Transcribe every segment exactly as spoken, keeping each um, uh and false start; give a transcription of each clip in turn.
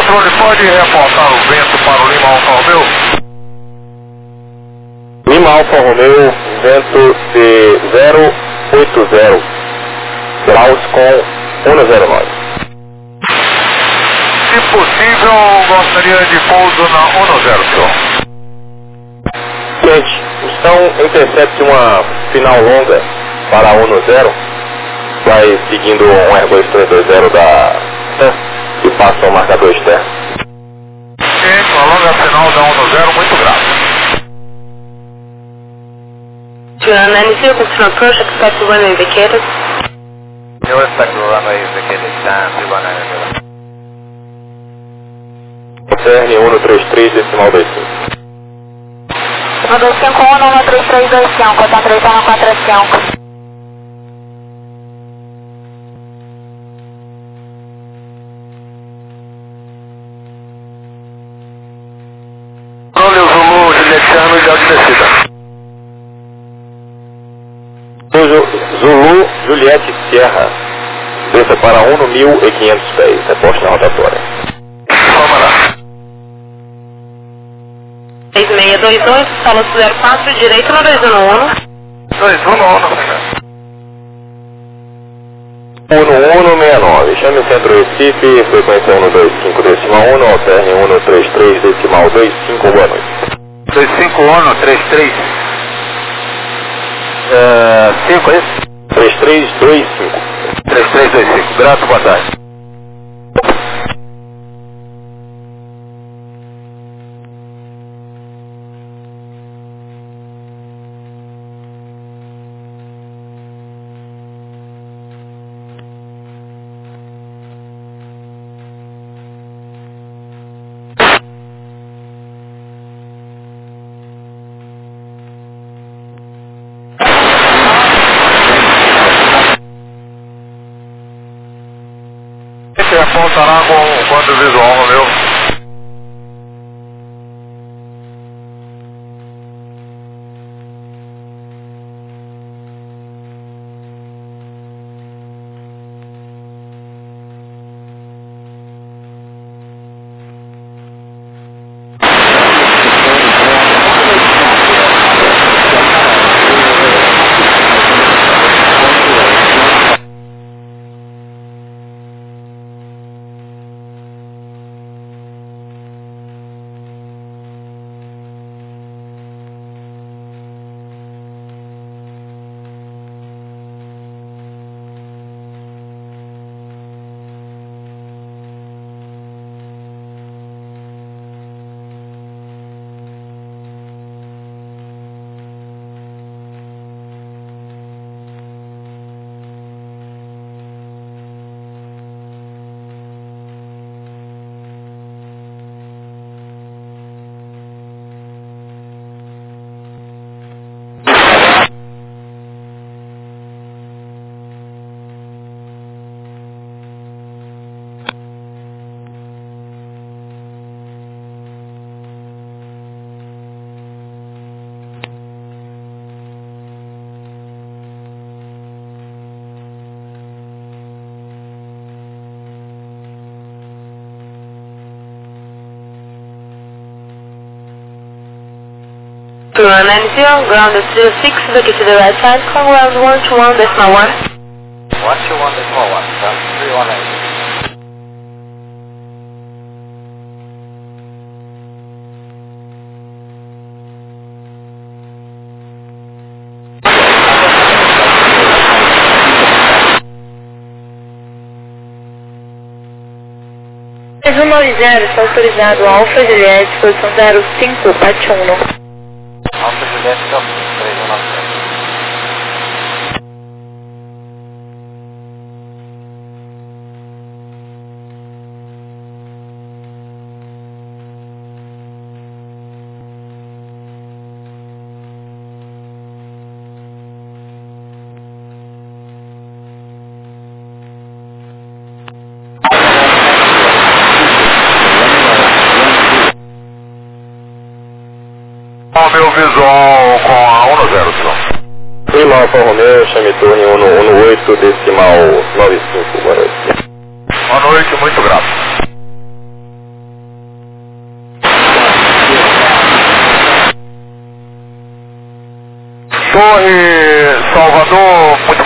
controle, pode reportar o vento para o Lima Alfa Romeo? Lima Alfa Romeo, vento de zero oito zero graus com um zero nove. Se possível, gostaria de pouso na um zero, senhor. Gente, então intercepte uma final longa para um zero, vai seguindo um Airbus três dois zero da TAM e passa ao marcador externo. Gente, uma longa final da um zero, muito grave. nine zero, confirm approach, expect runway indicated. You expect the runway indicated, stand three one nine zero. C R um três três decimal dois cinco. um dois cinco um, um três três dois cinco, contato três um quatro cinco. Controle Zulu, Julietiano, já de descida. Zulu, Juliette Sierra, desça para um mil e quinhentos pés, reposta na rotatória. Vamos lá. seis seis dois dois, solo zero quatro, direito no dois um um. dois um um, um um seis nove, chame o centro Recife, frequência um dois cinco decimal um, alterne um três três decimal dois cinco, boa noite. dois cinco um, três três. cinco, é isso? três três dois cinco. três três dois cinco, grato, boa tarde. Você apontará com o quadro visual, meu. Ground nine zero, ground zero six, look to the right side, call ground one two one decimal one. one two one decimal one, stand three one nine. três um nove zero, está autorizado Alfa Juliette, posição zero cinco, bate um. Alfa Juliette, três um nove zero. O meu visual com a um zero, senhor. Lima Alfa Romeo, chame torre um oito decimal nove cinco, boa noite. Boa noite, muito grato.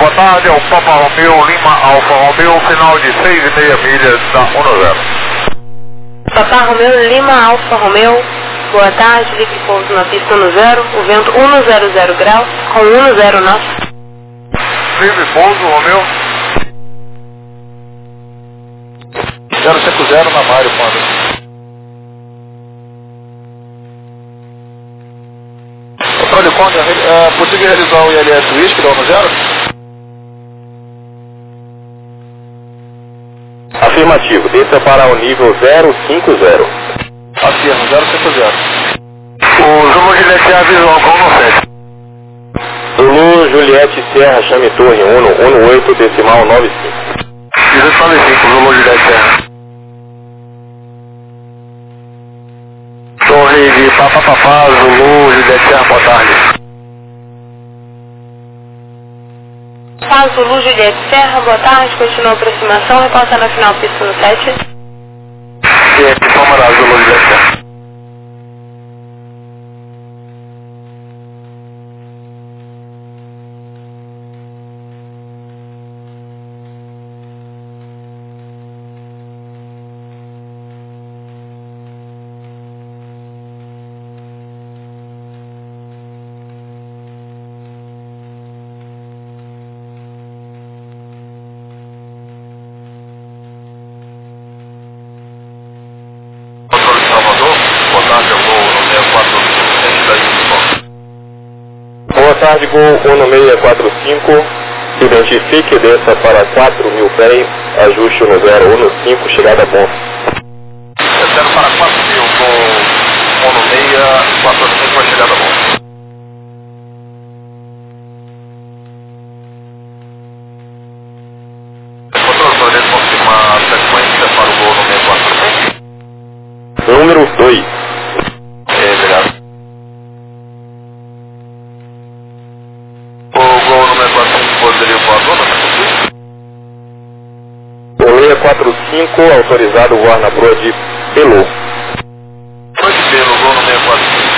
boa tarde, é o Papa Romeu, Lima Alfa Romeu, final de seis e meia milhas da um zero. Papa Romeu, Lima Alfa Romeu, boa tarde, livre pouso na pista um zero, o vento um zero zero graus, com um zero nove. Livre pouso, Romeu. zero cinco zero na Mário, manda. Controle Conde, é possível realizar o I L S Whisky da um zero? Afirmativo, desça para o nível zero cinco zero. Afirmo, zero cinco zero. O Zulu Juliette visual com um sete. Zulu Juliette Serra, chame torre um oito decimal nove cinco. dezoito nove cinco, Zulu Juliette Serra. Torre de Papa Papá, Zulu Juliette Serra, boa tarde. Papa Zulu Juliette Serra, boa tarde, continua a aproximação, reporta na final pista no sete. E aqui, Palmará, Zulu Juliette Serra. Boa tarde, Gol um seis quatro cinco, se identifique, desça para quatro mil pés, ajuste no zero um cinco, chegada a ponto. Descendo para quatro mil, com um seis quatro cinco, a chegada a ponto. Controle, poderia confirmar a sequência para o Gol no seis quatro cinco? Número dois. É, obrigado. O Gol no seis quatro cinco poderia voar zona, não é possível? O seis quatro cinco, autorizado voar na proa de Pelô. Pode ver o Gol no seis quatro cinco.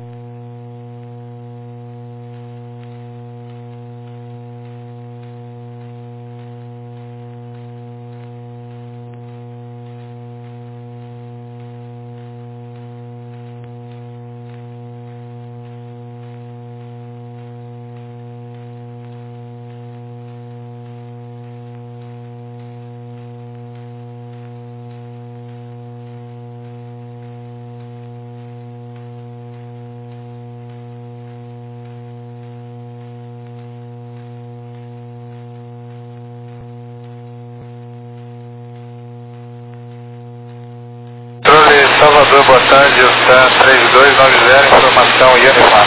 Salvador, boa tarde, o S A M três dois nove zero, informação Unifar.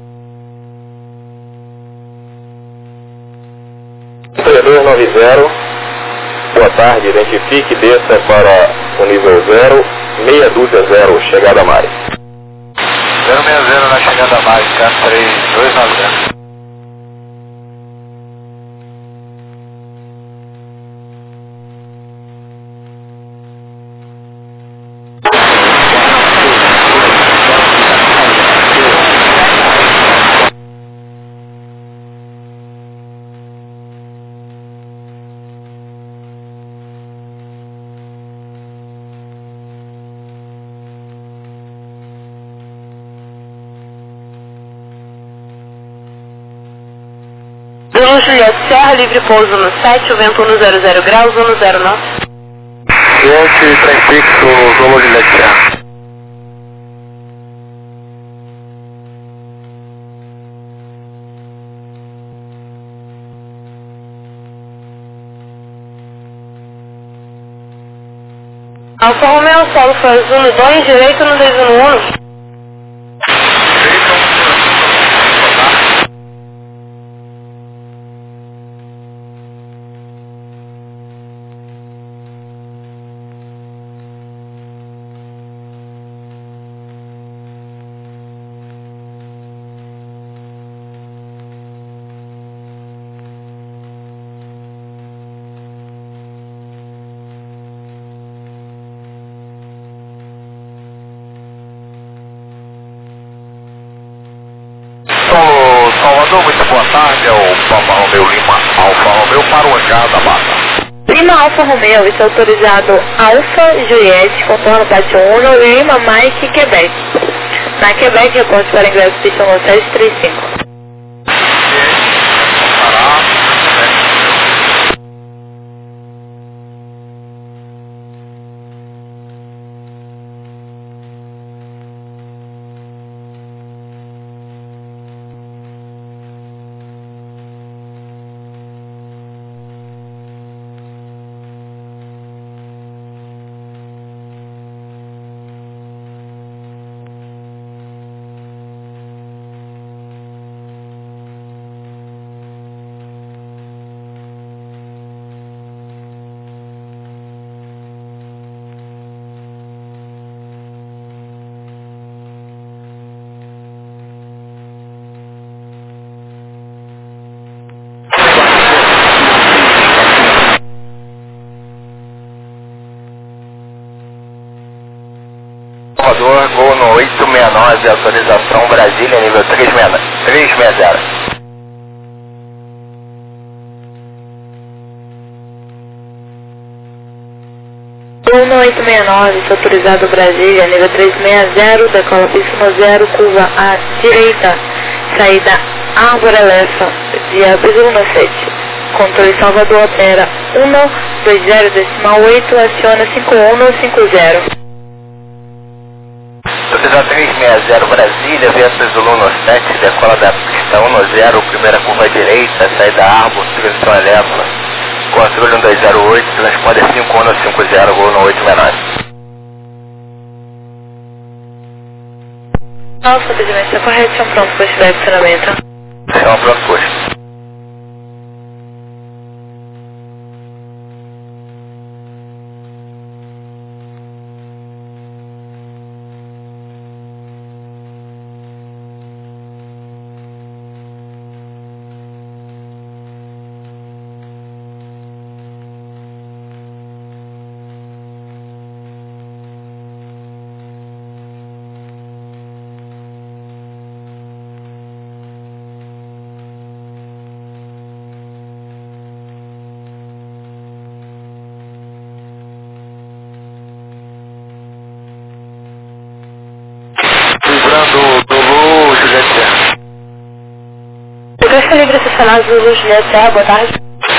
três dois nove zero, boa tarde, identifique, desça para o nível zero, meia dúzia zero, chegada a Mari. zero seis zero na chegada a Mari, S A M três dois nove zero. Zulu Juliette Serra, livre pouso no sete, o vento um zero zero graus, um zero nove. Cliente, trem fixo, Zulu Juliette Serra. Alfa Romeo, solo foi Zuno dois, direito no dois um um. Salvador, muito boa tarde, é o Papa Romeu Lima Alfa Romeu para o hangar da base. Lima Alfa Romeo, está autorizado Alfa Juliette, contorno Pátio um, Lima Mike, Quebec. Na Quebec, reporte para ingresso pista um sete três cinco. Salvador, gol no oito seis nove, autorização Brasília, nível três seis zero. Gol no oito seis nove, está autorizado Brasília, nível três seis zero, decola pista um zero, curva à direita, saída Árvore Elefa, via Bisu sete. Controle Salvador, opera um dois zero decimal oito, aciona cinco um cinco zero. Autorizado três seis zero Brasília, vento Zulu sete, decola da pista um zero, primeira curva à direita, saída Árvore, direção Elefa. Controle um dois zero oito, transponder cinco um cinco zero, gol no oito seis nove. Alfa, pedimento está correto, são pronto para estiver funcionamento. São pronto, posto. Do, do Lu, Juliette. Segurança livre estacionado do Lu, Juliette, boa tarde.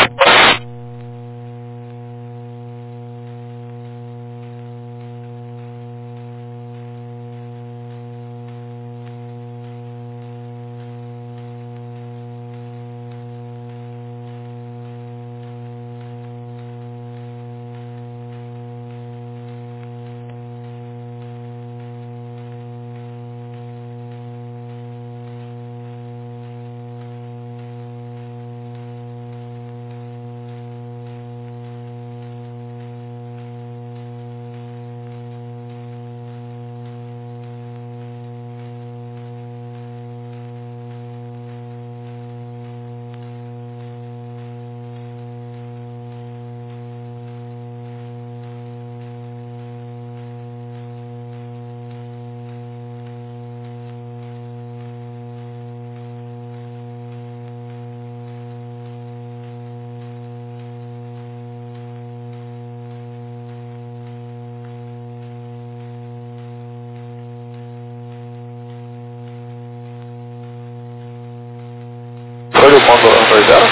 Foi o ponto dois zero?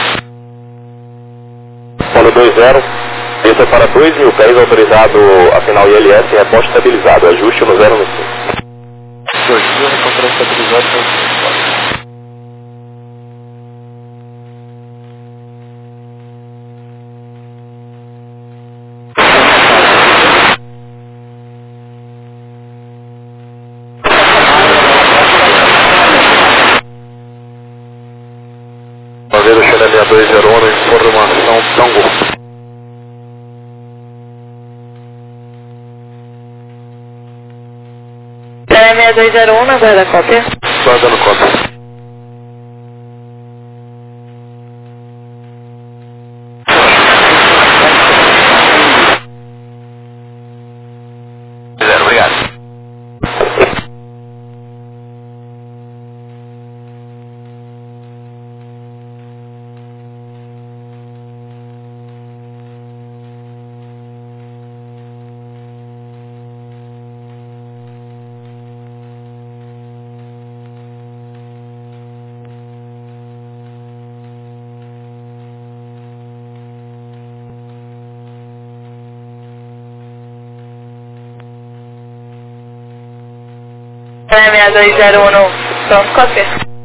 Ponto dois zero, pista para dois mil pés, autorizado a final I L S, reposto estabilizado, ajuste no zero no cinco. dois mil, encontrou estabilizado para o Madeira Xeremia dois zero um, informação Tango. Xeremia dois zero um, na guarda cópia. Só dando cópia. Zero, obrigado. seis dois zero um, pronto, cópia.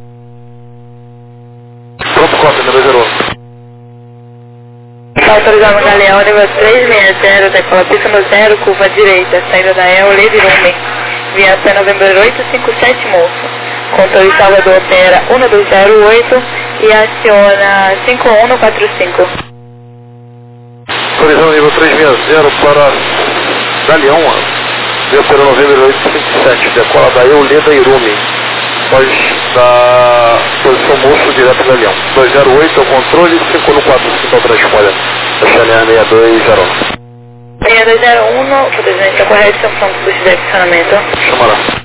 Pronto, cópia, número zero um. Está autorizado Galeão, nível três seis zero, decola pista no zero, curva direita, saída da E O, Lady Lumen, via até novembro oito cinco sete, moço. Controle Salvador opera um dois zero oito e aciona cinco um quatro cinco. Autorizando nível três seis zero para Galeão, via pelo novembro oito cinco sete, decola da E O, Leda Irume, pós da posição moço direto Galeão. dois zero oito é o controle, cinco um quatro cinco é o transponder. A Chanel seis dois zero um. seis dois zero um, presidente, a correção do curso de adicionamento. Chama lá.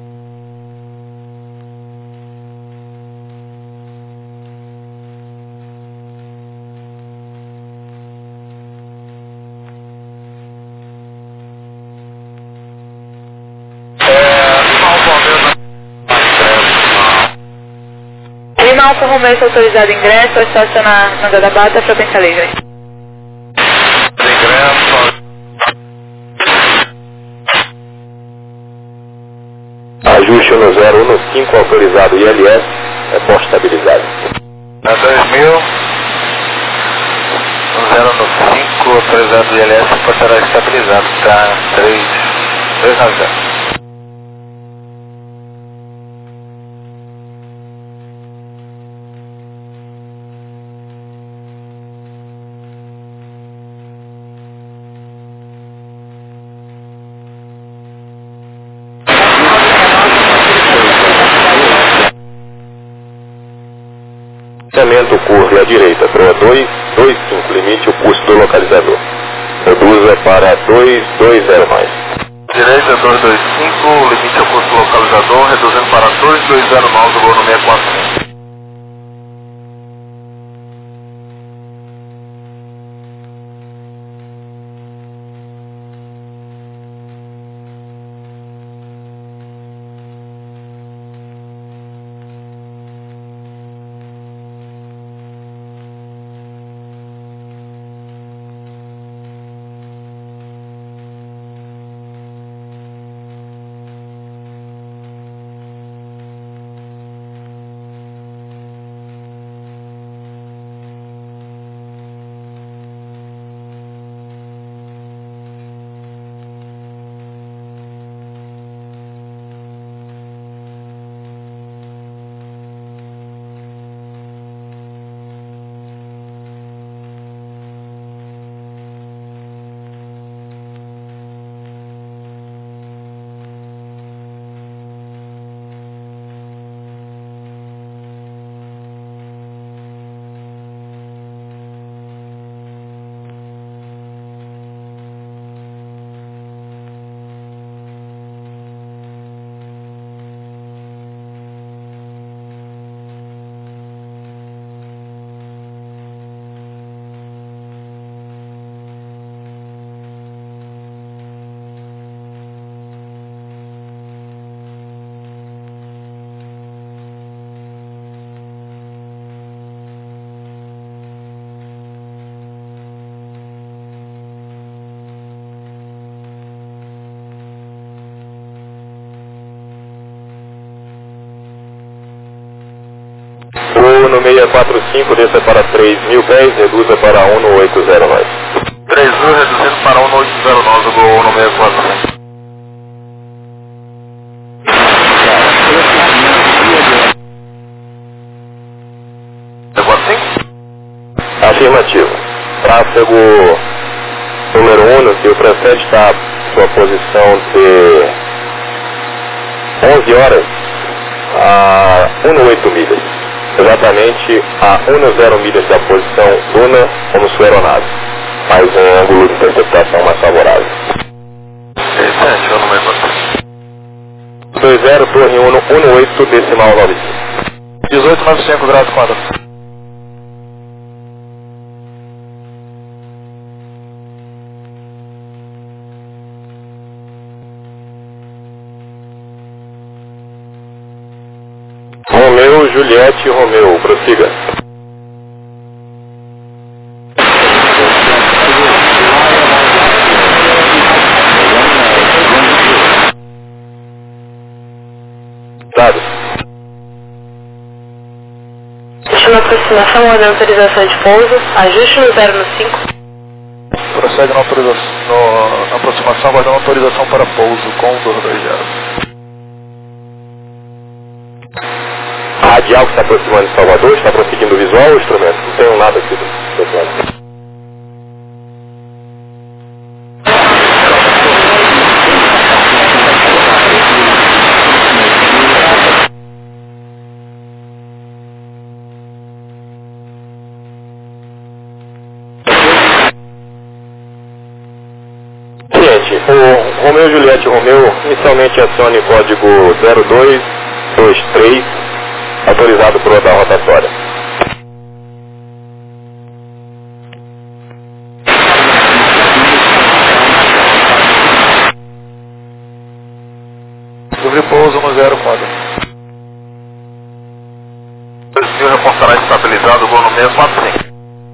Lima Alfa Romeo está autorizado ingresso ou estacionar na Gada Bata para Pensa Livre. Ingresso. Ajuste um zero um cinco autorizado I L S, é posto estabilizado. Na dois mil, um zero um cinco autorizado I L S, portará estabilizado, tá três dois nove zero. Licenciamento curve à direita, Proa dois dois cinco, limite o custo do localizador. Reduza para dois dois zero mais. Direita dois dois cinco, limite ao custo do localizador, reduzindo para dois dois zero mais o voo no seis quatro cinco. Voo no seis quatro cinco, desça para três mil dez, reduza para um oito zero mais. três mil reduzindo para um oito zero nove o voo no seis quatro cinco. seis quatro cinco? Afirmativo. Tráfego número um, que o transcende está em sua posição de onze horas a um oito milhas. Exatamente a um zero milhas da posição Luna como sua aeronave, mas um ângulo de interceptação mais favorável. Interessante, eu não lembro. dois zero, torre um um oito, decimal nove cinco. dezoito noventa e cinco graus quadrados. Romeu, Juliette, Romeu, prossiga. Na aproximação, ordem autorização de pouso, ajuste no zero no cinco. Prossegue na, autorização, no, na aproximação, aguardando autorização para pouso, Condor dois zero. A radial que está aproximando de Salvador, está prosseguindo o visual ou o instrumento? Não tenho nada aqui do outro lado. O Romeu Juliette Romeu inicialmente acione o código zero dois dois três, autorizado por rodar rotatória. Sobre pouso no zero quadro. O senhor reportará estabilizado o voo no mesmo assim.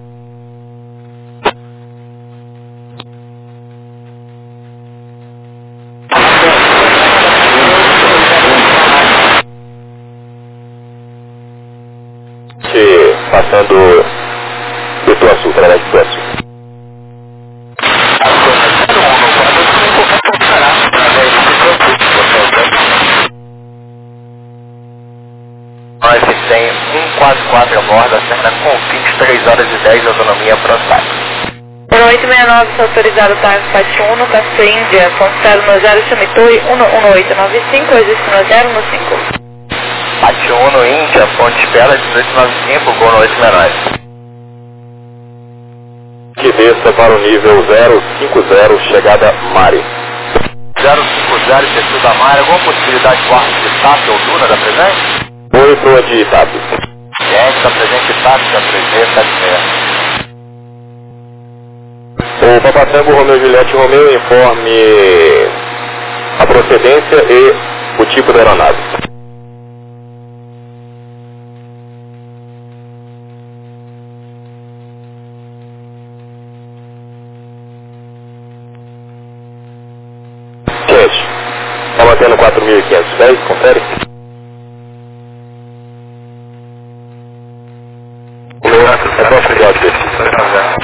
Passando do Ituaçu, através do Ituaçu. Nós tem um quatro quatro a bordo, acerta com vinte e três horas e dez, autonomia ProSat. Por oito seis nove, está autorizado para Fat um, Café Índia, ponto zero no zero, Chamitui, um um oito nove cinco, existe no zero no cinco. Fat um no Índia, Ponte Bela, dezoito noventa e cinco, gol no oito menores. Que desça para o nível zero cinco zero, chegada Mari. zero cinco zero, descida da Mari, alguma possibilidade de quarto de T A P ou Duna da presente? Oi, proa de T A P. Gente, da presente T A P, da presente T A P. O Papatango Romeu Juliette Romeu informe a procedência e o tipo da aeronave. Está mantendo quatro mil e quinhentos pés, confere? O meu é só oficial de pesquisa.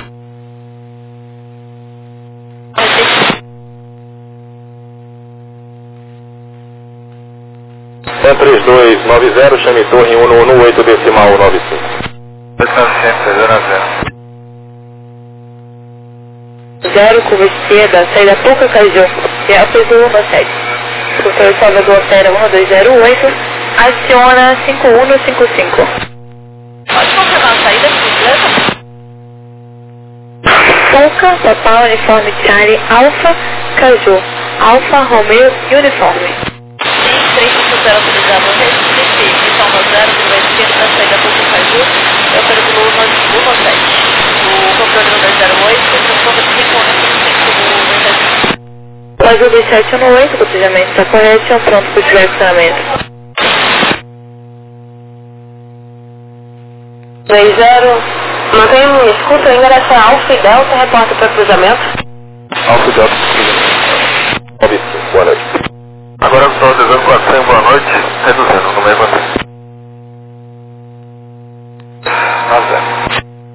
Sam três dois nove zero, chame torre um um um oito decimal nove cinco. Zero, curva esquerda, saída Pouca Caju, e a Peso um sete. Controle Salvador Altera um dois zero oito, aciona cinco um cinco cinco. Pode confirmar a saída, por Pouca, Papá, Uniforme Charlie, Alfa, Caju, Alfa, Romeo, Uniforme. três cinco zero autorizado, Recife, Missão no zero, curva esquerda, saída Pouca Caju, e a Peso um sete. O controle no dois zero oito, controle cinco um cinco cinco do Caju dois sete um oito, o cotejamento está correto, estão pronto para o direcionamento. dois zero, mantém minha escuta, endereça Alfa e Delta, reporta para cruzamento. Alfa e Delta, nove cinco, boa noite. Agora eu estou dizendo para cem, boa noite, reduzindo no mesmo assim. Nós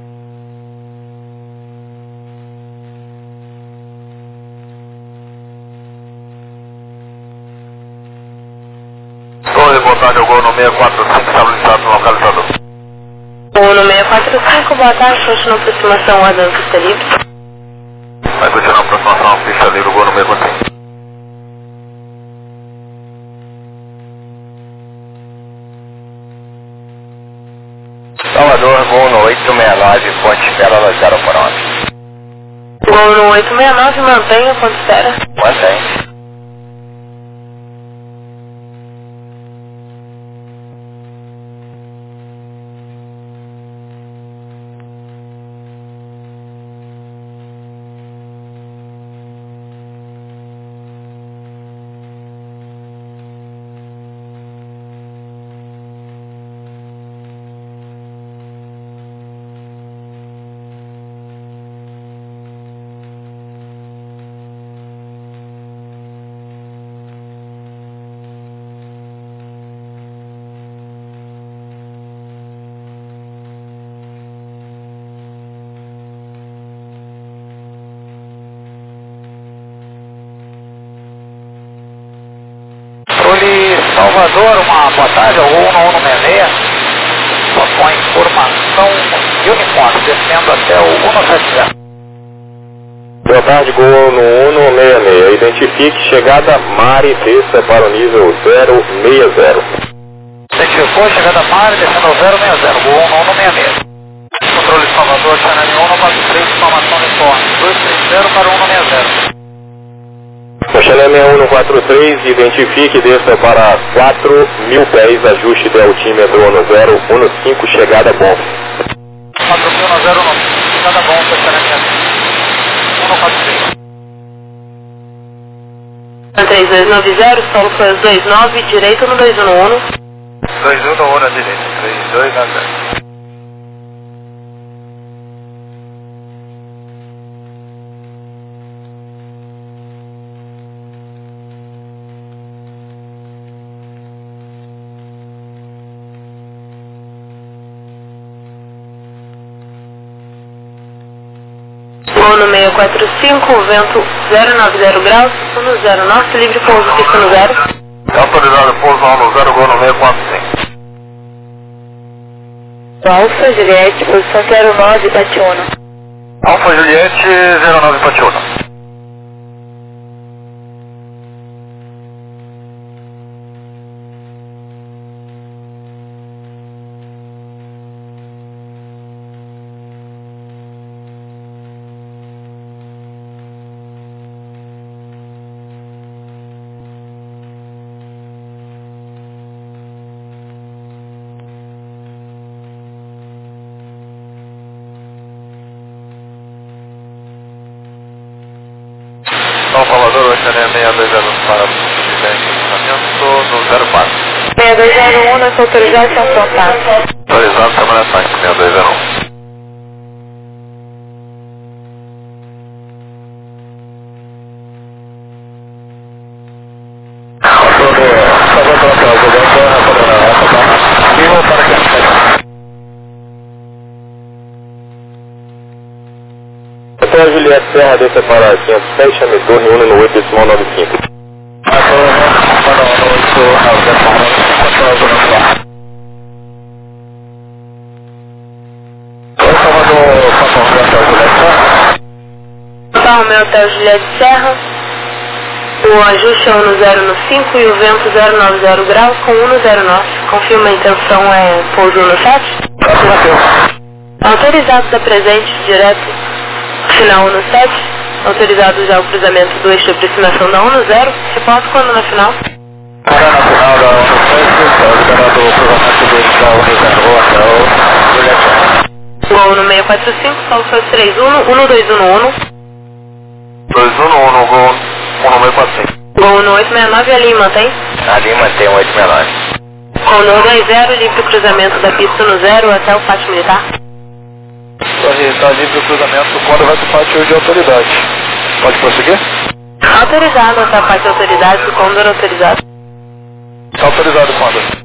reportagem ao gol no seis quatro cinco, estabilizado no localizador. O no seis quatro cinco, boa tarde, continua a aproximação, ordem pista livre. Vai continuar a aproximação, pista livre, o gol no mesmo assim. Salvador, gol no oito seis nove, Ponte Bela, Los zero por onze. Gol no oito seis nove, mantenha, ponto espera. Mantém. Salvador, uma boa tarde, algum um um seis seis, só com a informação uniforme, descendo até o um sete zero. Boa tarde, Gol no um um seis seis. Identifique chegada Mari, desça para o nível zero seis zero. Identificou, chegada Mari, descendo ao zero seis zero, Gol um um seis seis. Controle de Salvador, Channel um um quatro três, informação uniforme, dois três zero para um um seis zero. O Channel um quatro três, identifique, desça para quatro mil pés, ajuste de altímetro um zero um cinco, chegada bom. quatro mil um zero um cinco, chegada bom, Channel um um quatro três. três dois nove zero, solo foi os dois nove, direito no dois um um. dois um um na direita, três dois nove zero. No seis quatro cinco, vento zero nove zero graus, no zero norte, livre pouso, pista no zero. Autorizado pouso no zero, Gol no seis quatro cinco. Alfa Juliette, posição zero nove, Pationa. Alfa Juliette, zero nove, Pationa. São Salvador, oito seis dois zero para o funcionamento no zero quatro. seis dois zero um, nossa autorização contato. Autorizado, semana ataque, seis dois zero um. A Juliette Serra, desça para quinhentos e sete, chame torre um no oito decimal nove cinco. Tá, o meu hotel Juliette Serra, o ajuste é um no zero no cinco e o vento zero nove zero graus com um no zero norte. Confirma a intenção é pouso no sete. Autorizado da presente, direto. Final um no sete, autorizado já o cruzamento do eixo de aproximação da um no zero, reporto quando na final? Agora na final da um no sete, liberado o cruzamento do eixo da um no zero até o Juliette. Gol no seis quatro cinco, solo foi três um, um no dois um um. dois um um no Gol um no seis quatro cinco. Gol no oito seis nove, a Lima tem? A Lima tem um oito seis nove. Gol no dois zero, livre o cruzamento da pista no zero até o pátio militar. Está livre o cruzamento quando vai para o pátio de autoridade. Pode prosseguir? Autorizado até a pátio de autoridade, o Condor autorizado. Está autorizado, Condor.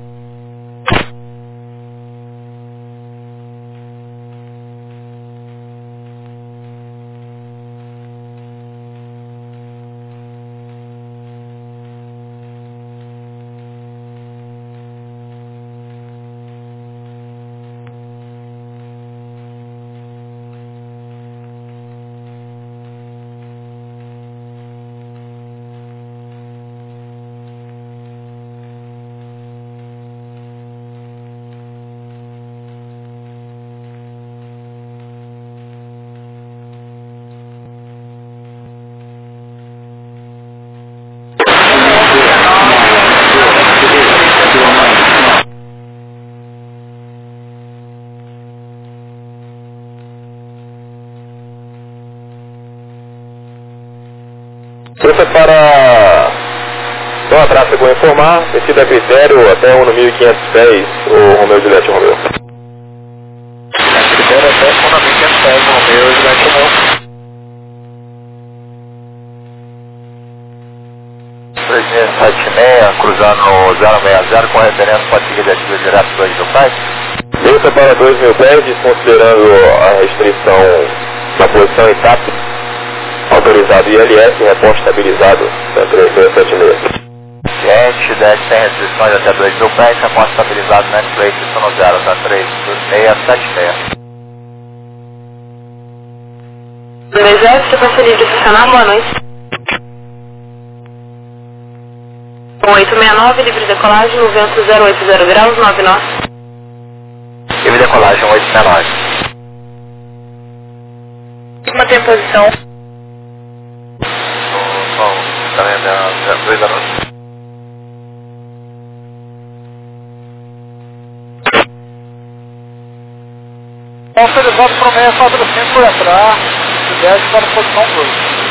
Desça para... Então, a tráfego vou informar, descida a critério até um no mil e quinhentos pés, o Romeu Juliette Romeu. Critério até um no mil e quinhentos pés, Romeu Juliette Romeu. três seis sete seis, cruzando zero seis zero, com referência para seguir destino direto dois mil pés. Desça para dois mil pés, desconsiderando a restrição na posição e T A P. Autorizado I L S, reposto estabilizado, três seis sete seis. Gente, desce sem restrições até dois mil pés, reporte estabilizado na Netplay, pistão zero, tá três seis sete seis. dois zero, sequência livre funcionar, boa noite. oito seis nove, livre de decolagem, no vento zero oito zero graus, nove nós. Livre de decolagem oito seis nove. Mantém posição. Bom, também da dois da noite. Autorizado para o meia quatro cinco entrar, e desce para a posição dois.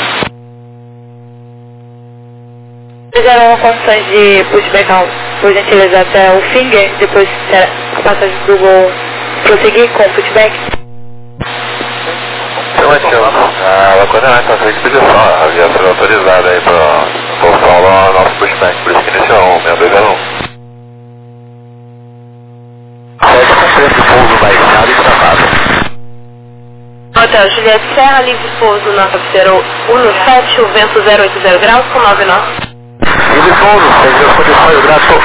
Fizeram condições de pushback, por gentileza, até o finger, depois será a passagem do gol prosseguir com o pushback? Então, a vai coordenar essa sua expedição, a aviação autorizada aí para posição lá, nosso pushback, por isso que iniciou um, seis dois zero um. Segue com preço de pouso baixado e travado. Hotel Juliette Serra, livre pouso na cabeceira um sete, o vento zero oito zero graus, com nove nós. Livre pouso, segue as condições, grato.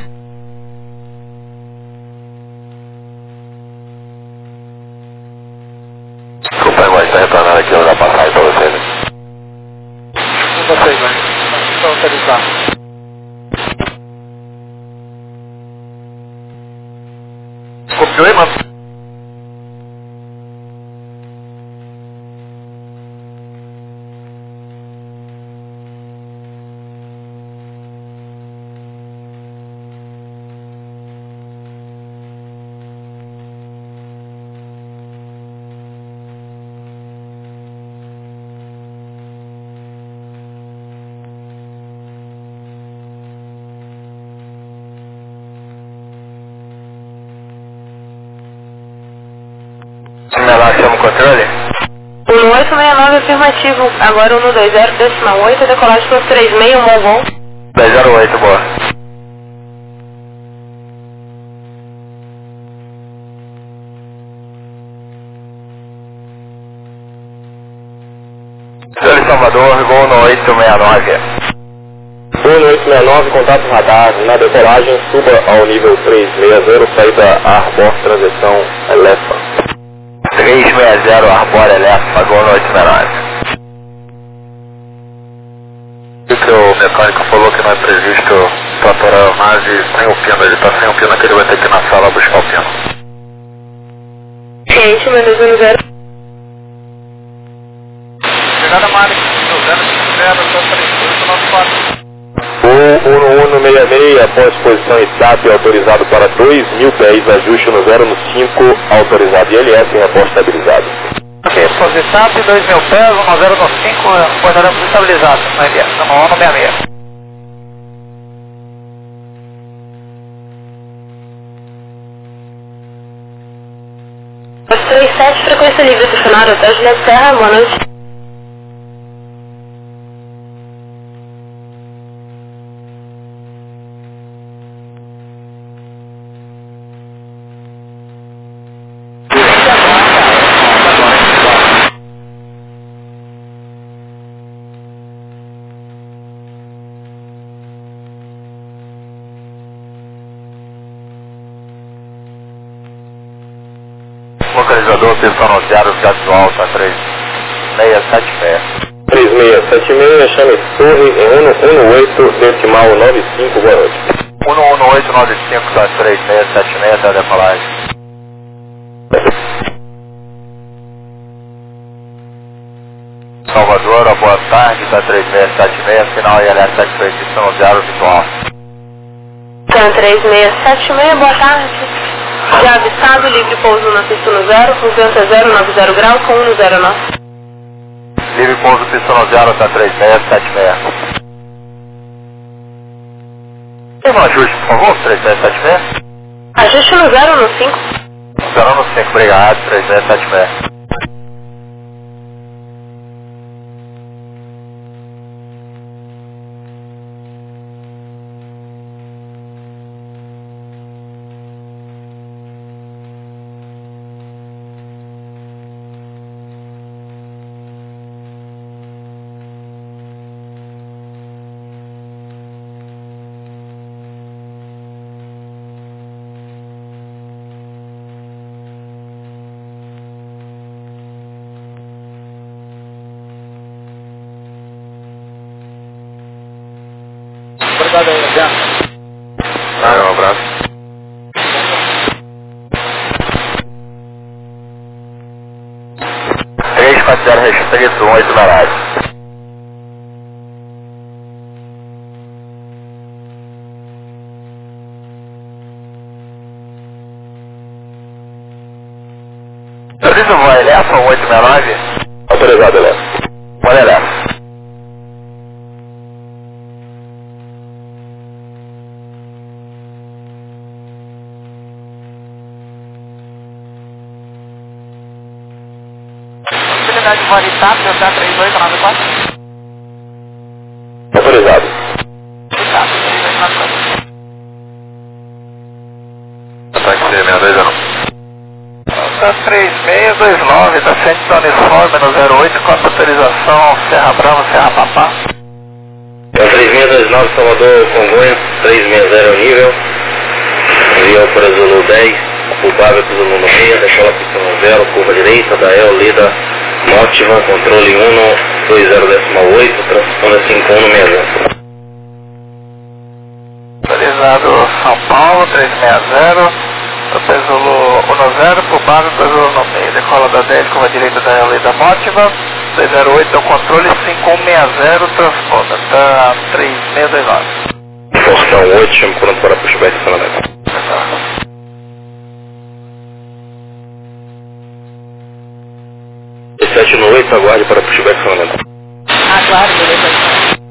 Desculpa, irmão, está retornando aqui, eu vou dar passagem para vocês. Desculpa, seis, né? Está autorizado. Copiou aí, mano? Chama o controle? um oito seis nove afirmativo, agora um dois zero, decimal oito, decolagem para três seis, um bom. dois zero oito, boa. Senhor Salvador, gol no oito seis nove. Gol no oito seis nove, contato radar, na decolagem, suba ao nível três seis zero, saída Arbor, transição Elefa. três seis zero, Arbor Elefa, gol no oito seis nove. O que o mecânico falou que não é previsto tratorar a nave sem o pino, ele está sem o pino que ele vai ter que ir na sala buscar o pino. Gente, menos um zero. Chegada Mari, zero cinco zero, três oito nove quatro. O um um seis seis, após posição S A P, autorizado para dois mil pés, ajuste no zero no cinco, autorizado I L S, reporte estabilizado. Ok, positado, dois mil pés, um zero no cinco, coordenamos estabilizado, na I L S, no um no seis seis. três sete, frequência livre, funcionário, Hotel Juliette Serra, boa noite. Localizador, pistão no zero, gato alta, três seis sete seis. três seis sete seis, chame Torre em um um oito, decimal nove cinco, boa noite. um um oito nove cinco, tá três seis sete seis, até a decolagem. Salvador, boa tarde, tá três seis sete seis, final I L S sete seis, pistão no zero, visual. Então, três seis sete seis, boa tarde. Já avistado, livre pouso na pista no zero, com vento é zero nove zero graus, com um zero nove. Livre pouso, pistão no zero, tá três seis sete seis. Tem um ajuste, por favor, três seis sete seis? Ajuste no zero no cinco. zero no cinco, obrigado, três seis sete seis. abraço. três quatro zero restrito, um oito na rádio. Autoriza o voo Elefa, um oito seis nove? Autorizado, Elefa. Pode Elefa. Possibilidade de voar de TAP, J três oito nove quatro. Autorizado. TAP, três oito nove quatro. Ataque seis seis dois zero. Tá três seis dois nove, tá frente do uniforme no zero oito, com a autorização Serra Brava, Serra Papá. É três seis dois nove, Salvador, Congonhas, três seis zero nível. Enviou para Zulu dez, Pulpável para Zulu meio, decola pista zero, curva direita, da El, Lida, Motiva, controle um dois zero oito, transponder cinco um no seis zero. Autorizado São Paulo, três seis zero, Hotel Zulu um zero, Pulpável para Zulu no meio, decola da dez, curva direita da El, Lida, Motiva, dois zero oito é o controle, cinco um seis zero, transponder, tá três seis dois nove. Portão oito, chamo por para pushback estacionamento. sete no oito, aguarde para pushback estacionamento. Aguarde, beleza.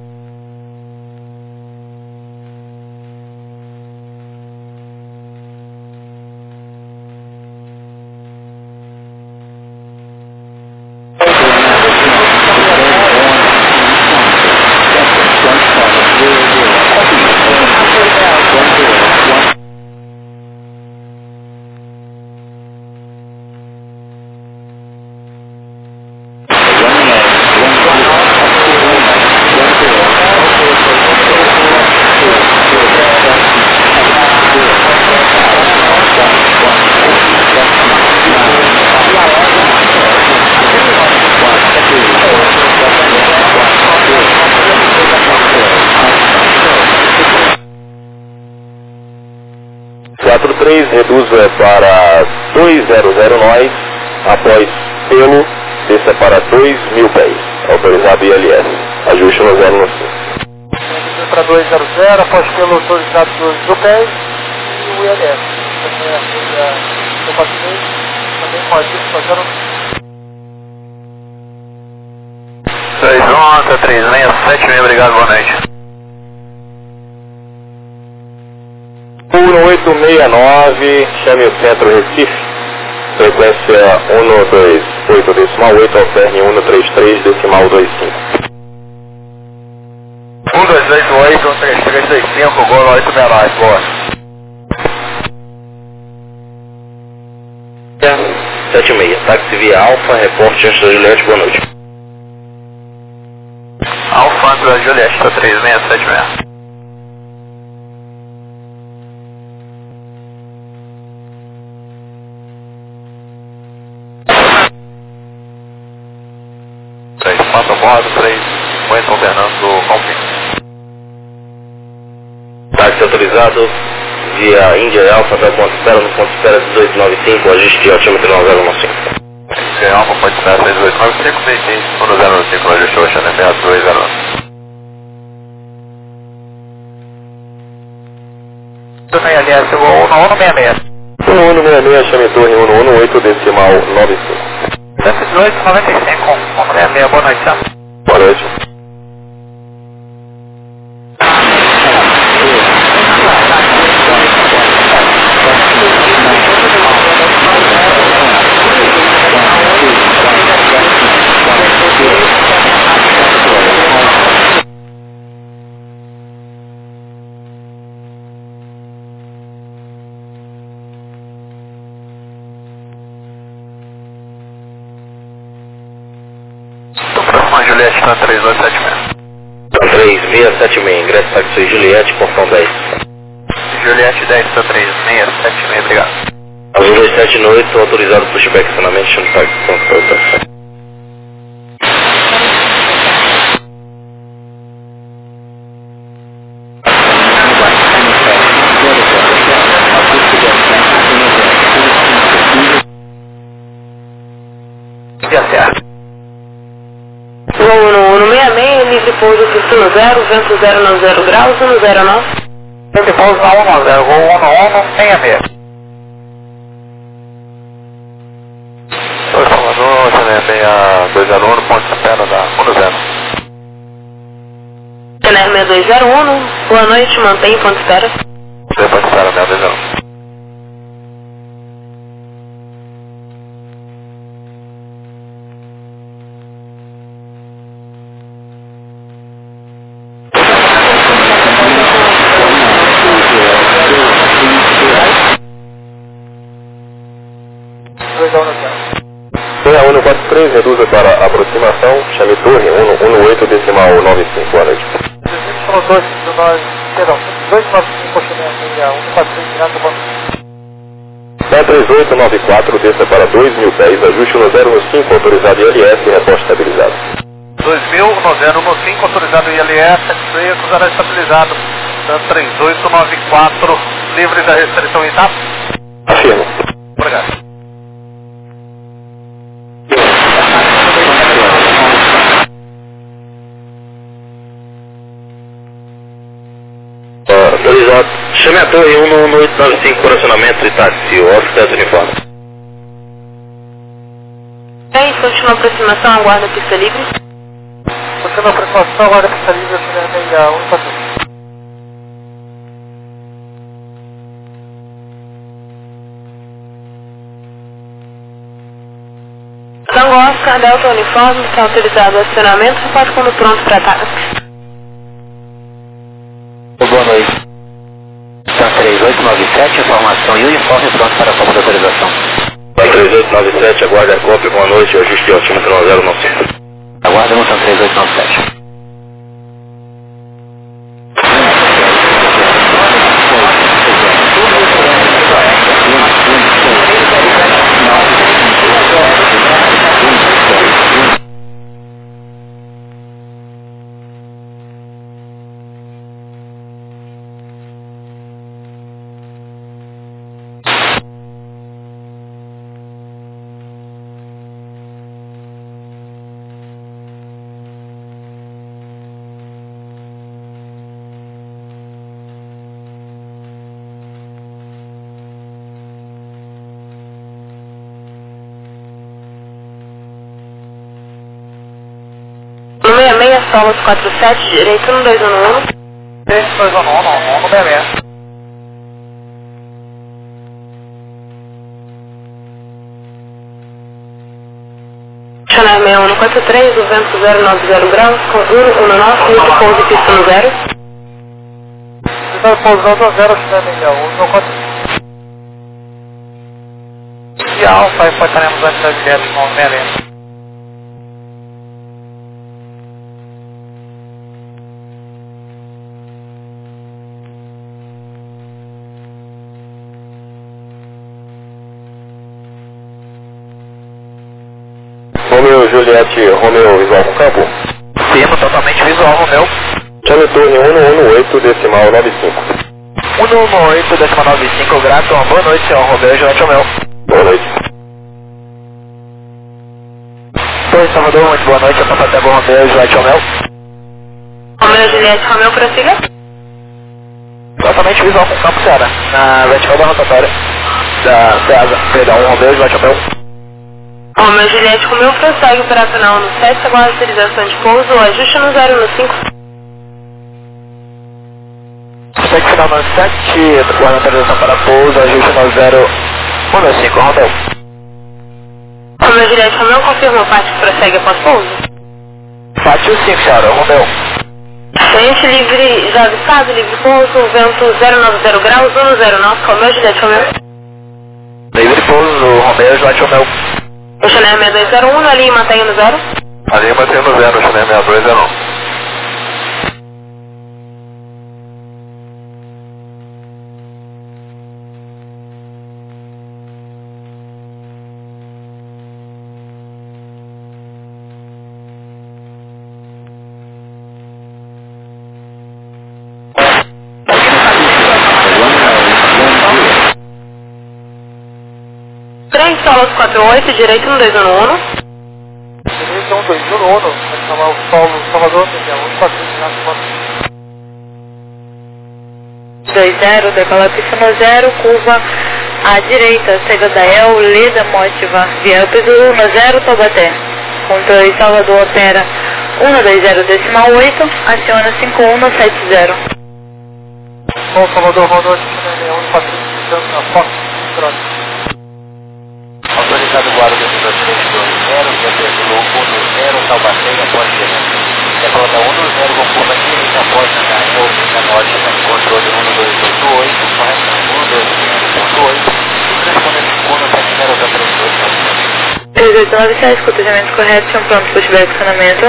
quatro três, reduza para dois zero zero nós, após pelo, desça para dois mil pés. Autorizado I L S. Ajuste no zero no cinco. Reduziu para dois zero zero, após pelo autorizado dois mil pés e o I L S. Também a coisa que eu passei, também com a dica fazendo. seis um, três seis sete, obrigado, boa noite. um oito seis nove, chame o centro Recife, frequência um dois oito decimal oito, alterne um três três decimal dois cinco. um dois oito oito, um três três dois cinco, gol oito seis nove, boa. sete seis, táxi via Alfa, reporte antes da Juliette, boa noite. Alfa da Juliette, tá três seis sete seis. Mata bordo, três, foi São Fernando, Confim. Táxi autorizado via Índia Alfa até o ponto de espera, no ponto de espera dezoito noventa e cinco, ajuste de altímetro nove zero um cinco. Índia Alfa, pode esperar seis oito nove cinco, seis seis, um zero um cinco, ajuste o Xanamento, dois zero um. Também, aliás, eu vou no um seis seis. um um seis seis, chame torre um um oito decimal nove cinco. cento e dezoito, noventa e cinco, um seis seis, boa noite, tá? Boa noite. Juliette, tá três dois sete seis. três seis sete seis, ingresso táxi Juliette, portão dez. Juliette dez, tá três seis sete seis, obrigado. Azul dois sete oito, autorizado pushback estacionamento, chama o táxi, ponto certo. Voo no uno seis seis, livre pouso Pistino zero, vento zero nove zero graus, um zero nove. Livre pouso na um zero, voo um um seis seis. Oi, Salvador, Channel seis dois zero um, ponte Sapera da um zero. Channel seis dois zero um, boa noite, mantém ponto espera. Você pode esperar, seis dois zero um. seis a um quatro três, reduza para aproximação, chame torre um um oito decimal nove cinco, boa noite. dois nove, perdão, dois nove cinco, um quatro três, virado bom. seis três oito nove quatro, desça para dois mil e dez, ajuste no zero um cinco, autorizado I L S, reposte estabilizado. dois mil, no zero um cinco, autorizado I L S, X-Ray, acusará estabilizado. seis três oito nove quatro, livre da restrição em T A P. Afirmo. Obrigado. Autorizado. Chame a torre um um oito nove cinco, coracionamento Itaci, oficial uniforme. Bem, continua a aproximação, aguarda a pista livre. Continua a aproximação, aguarda a pista livre, seis um quatro. Tango Oscar, Delta Uniforme, está autorizado o acionamento, pode quando pronto para ataque. Boa noite. seis três oito nove sete, informação e uniforme pronto para a cópia da autorização. seis três oito nove sete, aguarde a cópia, boa noite, ajuste de altímetro nove zero nove cinco. Aguarda no seis três oito nove sete. seis seis, Solos quatro sete, direito um dois um um. seis dois um um, um seis seis. Channel seis um quatro três, o vento zero nove zero graus, com um um nove, livre pouso Pistino zero. Livre pouso zero, Channel seis um, um quatro. E a Alfa, aí passaremos antes das diretas com seis seis. Romeo Juliette, Romeo visual com campo? Firma totalmente visual, Romeo. Chame torre um um oito decimal nove cinco. um um oito decimal nove cinco, grato, boa noite, senhor Romeo Juliette Romeo. Boa noite. Oi, Salvador, muito boa noite, eu passo até Romeo Juliette Romeo. Romeo Juliette, Romeo, prossiga. Totalmente visual com campo, Ceará, na vertical da rotatória da Ceasa, perdão, Romeo Juliette Romeo. Romeo Juliette, Romeo, prossegue operacional no sete, aguarda a autorização de pouso, ajuste no zero um cinco. Segue final no sete, aguarda a autorização para pouso, ajuste no zero um cinco, Romeo. Romeo Juliette, Romeo, confirma o pátio que prossegue após pouso. Pátio cinco, senhora, Romeo. Frente livre, já avistado, livre pouso, vento zero nove zero graus, um zero nove, Romeo Juliette, Romeo. Livre pouso, Romeo Juliette Romeo. O Channel seis dois zero um, na linha mantém no zero. A linha mantém no zero, Channel seis dois zero um. três Solos quatro oito, direito um dois um um. um, dois zero um, Salvador, um quatro dois zero, decola pista no zero, curva à direita, saída da El, Leda Motiva, via Up Zulu no zero, Taubaté. Controle Salvador opera um dois zero decimal oito, aciona cinco um sete zero. Bom, Salvador, Rodou, um quatro na Fox, autorizado Guarda do três dois zero, via Zulu um zero, Taubaté, após direto. Decola um zero, com curva direita, após na El, Leda Motiva, controle um dois oito oito, correto, um dois oito oito, e transpondente cinco um sete zero da três dois zero. três oito nove sete, cotejamento correto, são pronto para estiver acionamento.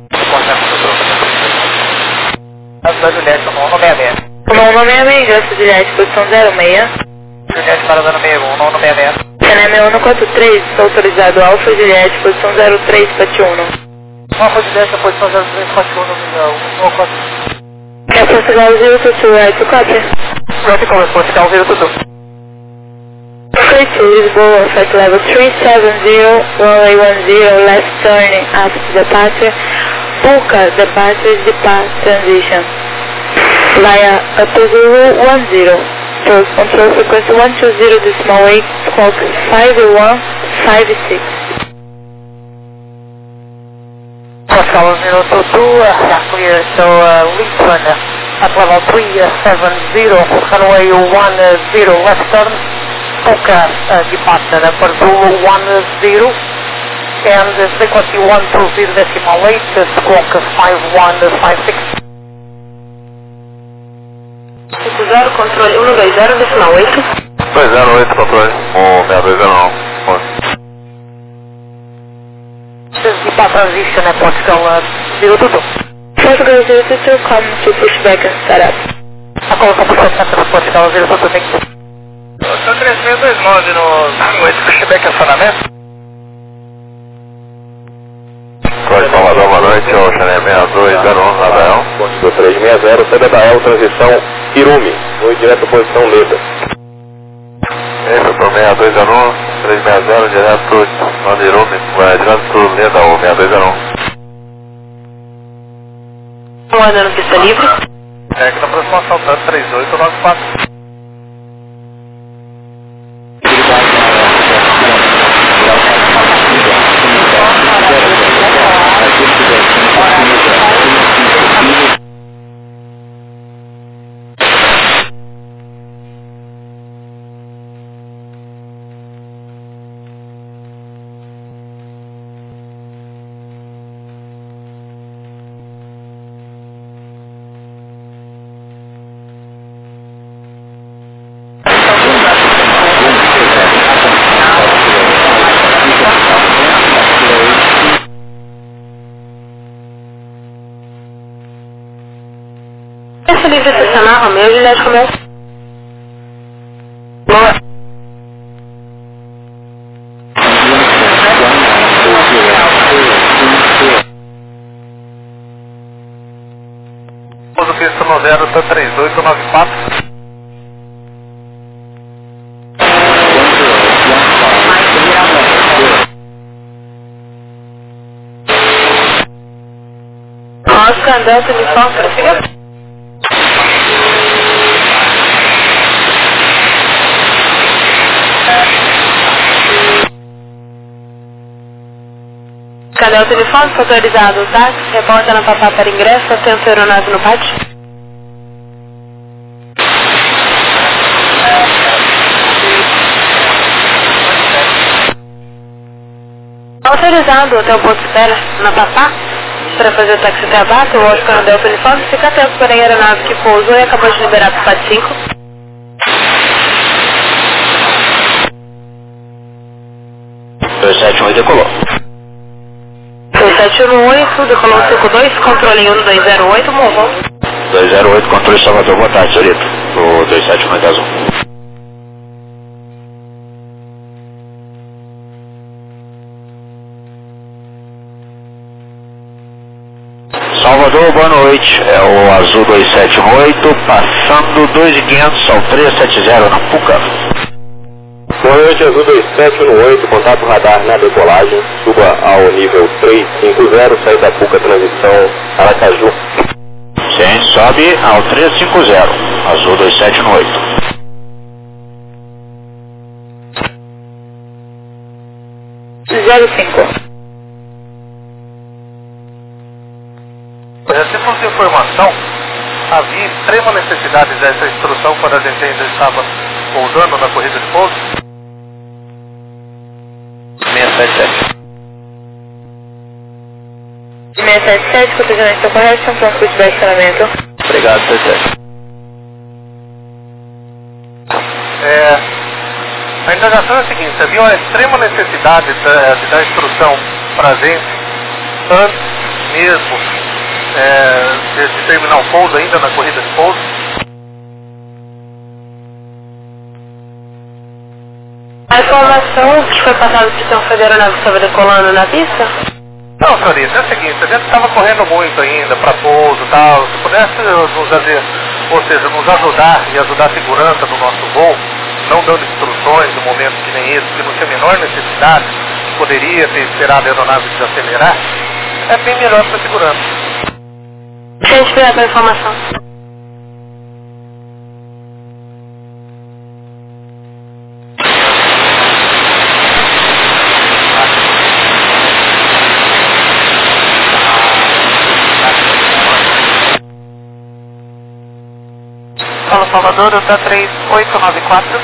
Da Juliette, um um seis seis. um um seis seis, ingresso Juliette, posição zero seis. Juliette para dano meio, um um seis seis. C N M um quatro três, autorizado Alfa Juliette, posição zero três, Pati um. Alfa Juliette, posição zero três, Pati um, um quatro. É Portugal zero dois dois, right to copy. Right to copy, Portugal zero dois dois. Okay, to Lisboa, flight level three seven zero, runway one zero, left turning after departure, Puka, departure, depart, transition. Via Up Zulu one zero, first control frequency one two zero decimal eight, squawk five one five six. Portugal zero two two, uh, clear, so uh, Lisbon at level three seven zero, runway one zero, left turn. Puka uh, departure for Zulu one zero and uh, frequency one two zero decimal eight, uh, squawk five one five six. cinco zero, controle um dois zero decimal oito. dois zero oito, controle. um seis dois zero um. Depart transition at Portugal uh, zero two two. Portugal zero two two, come to pushback and startup. A colocação por cento Portugal zero two two, thank you. São três mil dois nove no oito, pushback acionamento. Código Salvador, boa noite, Ocean seis dois zero um, Nadael. Contigo três seis zero, saída da El, transição Irumi, no direto posição Leda. Esse para o seis dois zero um, três seis zero, direto no Irumi, vai direto para o Leda, o seis dois zero um. Um andando pista livre. É que na aproximação tá três oito nove quatro. Essa livre estacionar, Romeu, Juliette começa. Boa. Pouso pista no zero, tá três oito nove quatro. Oscar, Delta, uniforme, prossiga. Cadê o telefone? Foi autorizado o táxi, reporta na papá para ingresso, atento aeronave no pátio. Autorizado até o ponto de espera na papá para fazer o táxi até a bata, o Oscar não deu o telefone, fica atento para a aeronave que pousou e acabou de liberar para o pátio cinco. dois sete um decolou. dois sete um oito, decolou cinco dois, controle um dois zero oito, movou. dois zero oito, controle Salvador, boa tarde, senhorita. O dois sete um azul. Salvador, boa noite. É o azul dois sete um oito, passando dois mil e quinhentos ao três sete zero na Puca. Boa noite, Azul dois sete um oito, contato radar na decolagem, suba ao nível três cinco zero, saída da Puca, transição Aracaju. Sim, sobe ao três cinco zero, Azul dois sete um oito. zero cinco. Se fosse informação, havia extrema necessidade dessa instrução quando a gente ainda estava pousando na corrida de pouso? seis sete sete. seis sete sete, protegimento correto, um ponto de direcionamento. Obrigado, seis sete. É, a indagação é a seguinte: havia uma extrema necessidade da, de dar instrução para a gente antes mesmo é, de, de terminar o pouso, ainda na corrida de pouso? A informação que foi passada para o senhor Federal na estava decolando na pista? Não, senhorita, é o seguinte, a gente estava correndo muito ainda para pouso e tal. Se pudesse nos, fazer, ou seja, nos ajudar e ajudar a segurança do nosso voo, não dando instruções no momento que nem esse, que não tinha a menor necessidade, poderia ter esperado a aeronave desacelerar, é bem melhor para a segurança. Deixa eu esperar a informação. Fala, Salvador, da três oito nove quatro.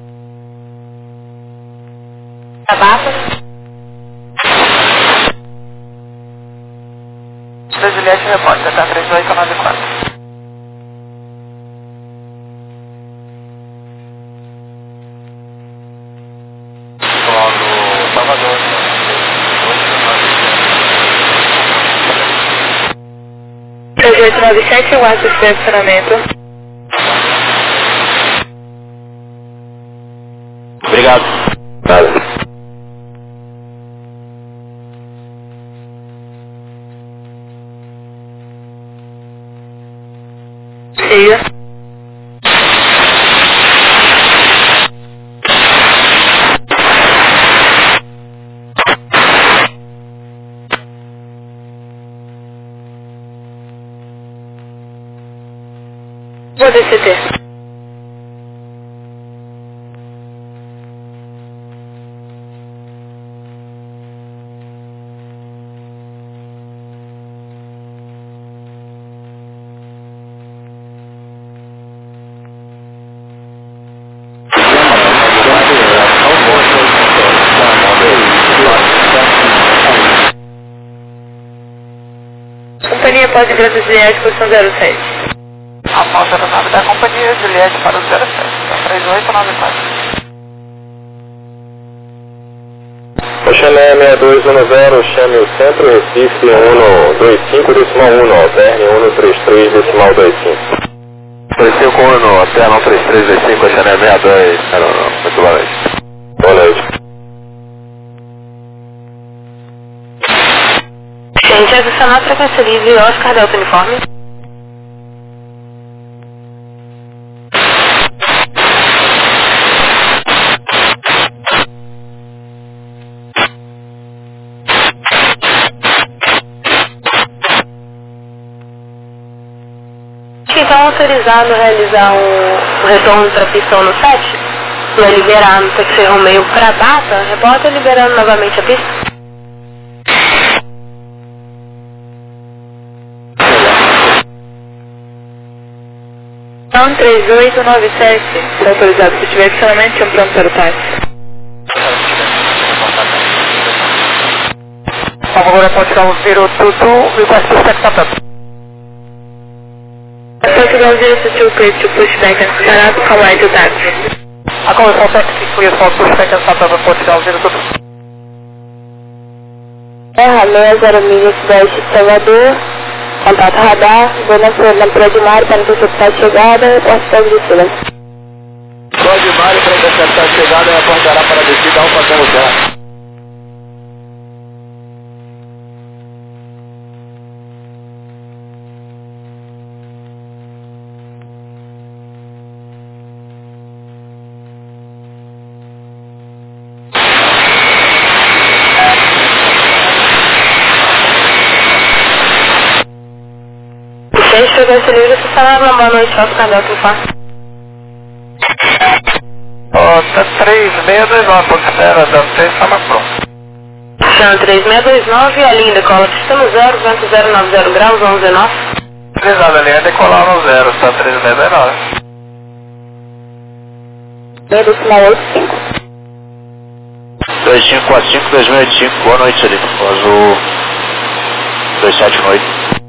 Abafa. Da Juliette Repórter, da três oito nove quatro. Solo Salvador. três oito nove sete, eu acho esse direcionamento. Obrigado. Nada. Siga. Vou descer. Companhia pode graças Juliette, posição zero sete. A falta aeronave da companhia Juliette para o zero sete, da três oito nove quatro. Oxané seis dois um zero, chame o centro, Recife um dois cinco decimal um, Verne um três três decimal dois cinco. três cinco um, até não três três dois cinco, Oxané seis dois, não, não, muito boa noite. Boa noite. Gente, adicionar a frequência livre Oscar Delta Uniforme. Então, autorizado a realizar um, um retorno para a pista no sete, vai liberar no Taxi Romeo para a data, repórter liberando novamente a pista. Então, três oito nove sete, está autorizado. Se tiver acionamento, tinha um pronto para o táxi. Por favor, Portugal zero two, request to set up. Portugal zero two, clear to pushback and start up, come right to taxi. A conversão taxi, clear for pushback and start up, Portugal zero two. Terra meia zero milhas sudeste de Salvador. Contato radar, vou na Praia de Mário para interceptar a chegada, posso fazer descida. Praia de Mário para interceptar a chegada e apontará para a descida Alfa Tango Zero. Frequência livre, você está na boa noite, Oscar Delta Alfa. Rota três seis dois nove, ponto espera, Delta três, estava pronto. Chão três seis dois nove, a linha decola pistão zero, vento zero nove zero graus, onze nove. Utilizada a linha decolar no zero, tá três seis dois nove. Linha decimal oito cinco. dois cinco quatro cinco dois mil e oitenta e cinco, boa noite ali, azul dois sete oito.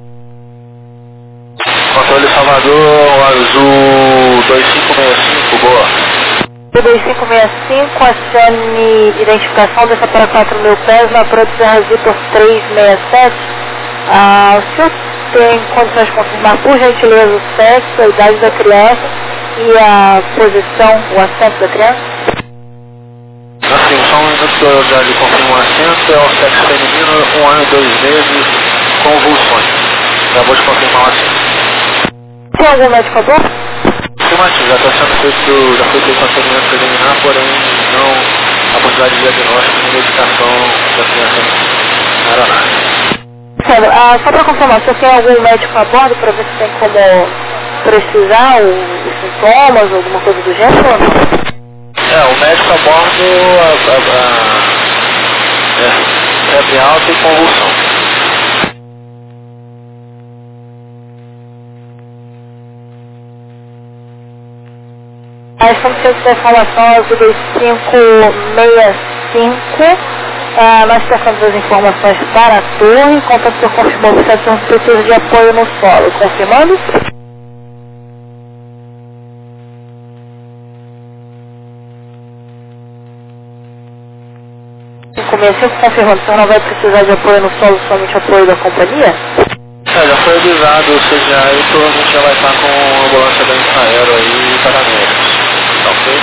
Controle Salvador, azul dois cinco seis cinco, boa. dois cinco seis cinco, acione identificação dessa para quatro mil pés na produção Vitor três seis sete. Ah, o senhor tem condições de confirmar, por gentileza, o sexo, a idade da criança e a posição, o assento da criança? Assim, só um minuto já lhe confirmo o assento, é o sexo feminino, um ano e dois meses, convulsões. Já vou te confirmar o assento. Tem algum médico a bordo? Afirmativo, já está sendo feito, já foi feito o atendimento preliminar, porém não a possibilidade de diagnóstico e medicação da criança na aeronave. Sério, ah, só para confirmar, você tem algum médico a bordo para ver se tem como precisar o, os sintomas, alguma coisa do gênero ou não? É, o médico a bordo, a, a, a, é, febre alta e convulsão. A estação de informação é o dois cinco seis cinco. Ah, nós trocamos as informações para a torre, enquanto o senhor confirmou que você tem precisa de apoio no solo. Confirmando? Comecei confirmando, o senhor não vai precisar de apoio no solo, somente apoio da companhia? É, já foi avisado o C G A e provavelmente já vai estar com a ambulância da Infraero aí e paramédicos. Tá ok?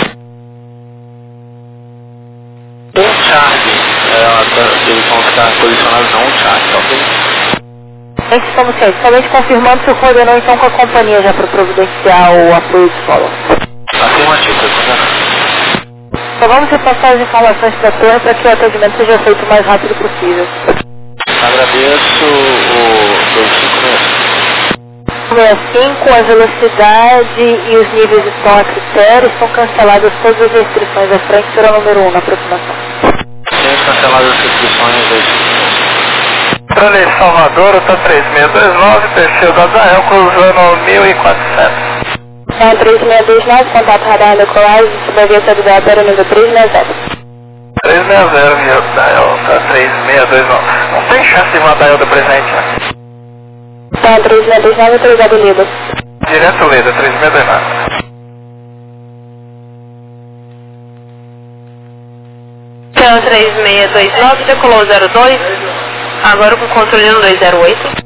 Um charge, é, eles vão ficar posicionados não um charge, tá ok? Estamos cientes, somente confirmando se o senhor coordenou então com a companhia já para providenciar o apoio de solo. Afirmativo, foi coordenado. Então vamos repassar as informações para a torre para que o atendimento seja feito o mais rápido possível. Agradeço o dois cinco seis cinco. seis cinco, a velocidade e os níveis estão a critério, estão canceladas todas as restrições da frente pela número um na aproximação. Temos cancelado as restrições dois cinco seis cinco. Trolei Salvador, Rota três seis dois nove, perfil da Dael, cruzando mil e quatrocentos. Então três seis dois nove, contato radar decolagem, sobrevia do Ibirapuera número três seis zero. três seis zero, meu Dael, tá três seis dois nove. Não tem chance de uma Dael do presente, né? Então três seis dois nove, autorizado Lida. Direto Lida, três seis dois nove. Então três seis dois nove, decolou zero dois, agora com controle no dois zero oito.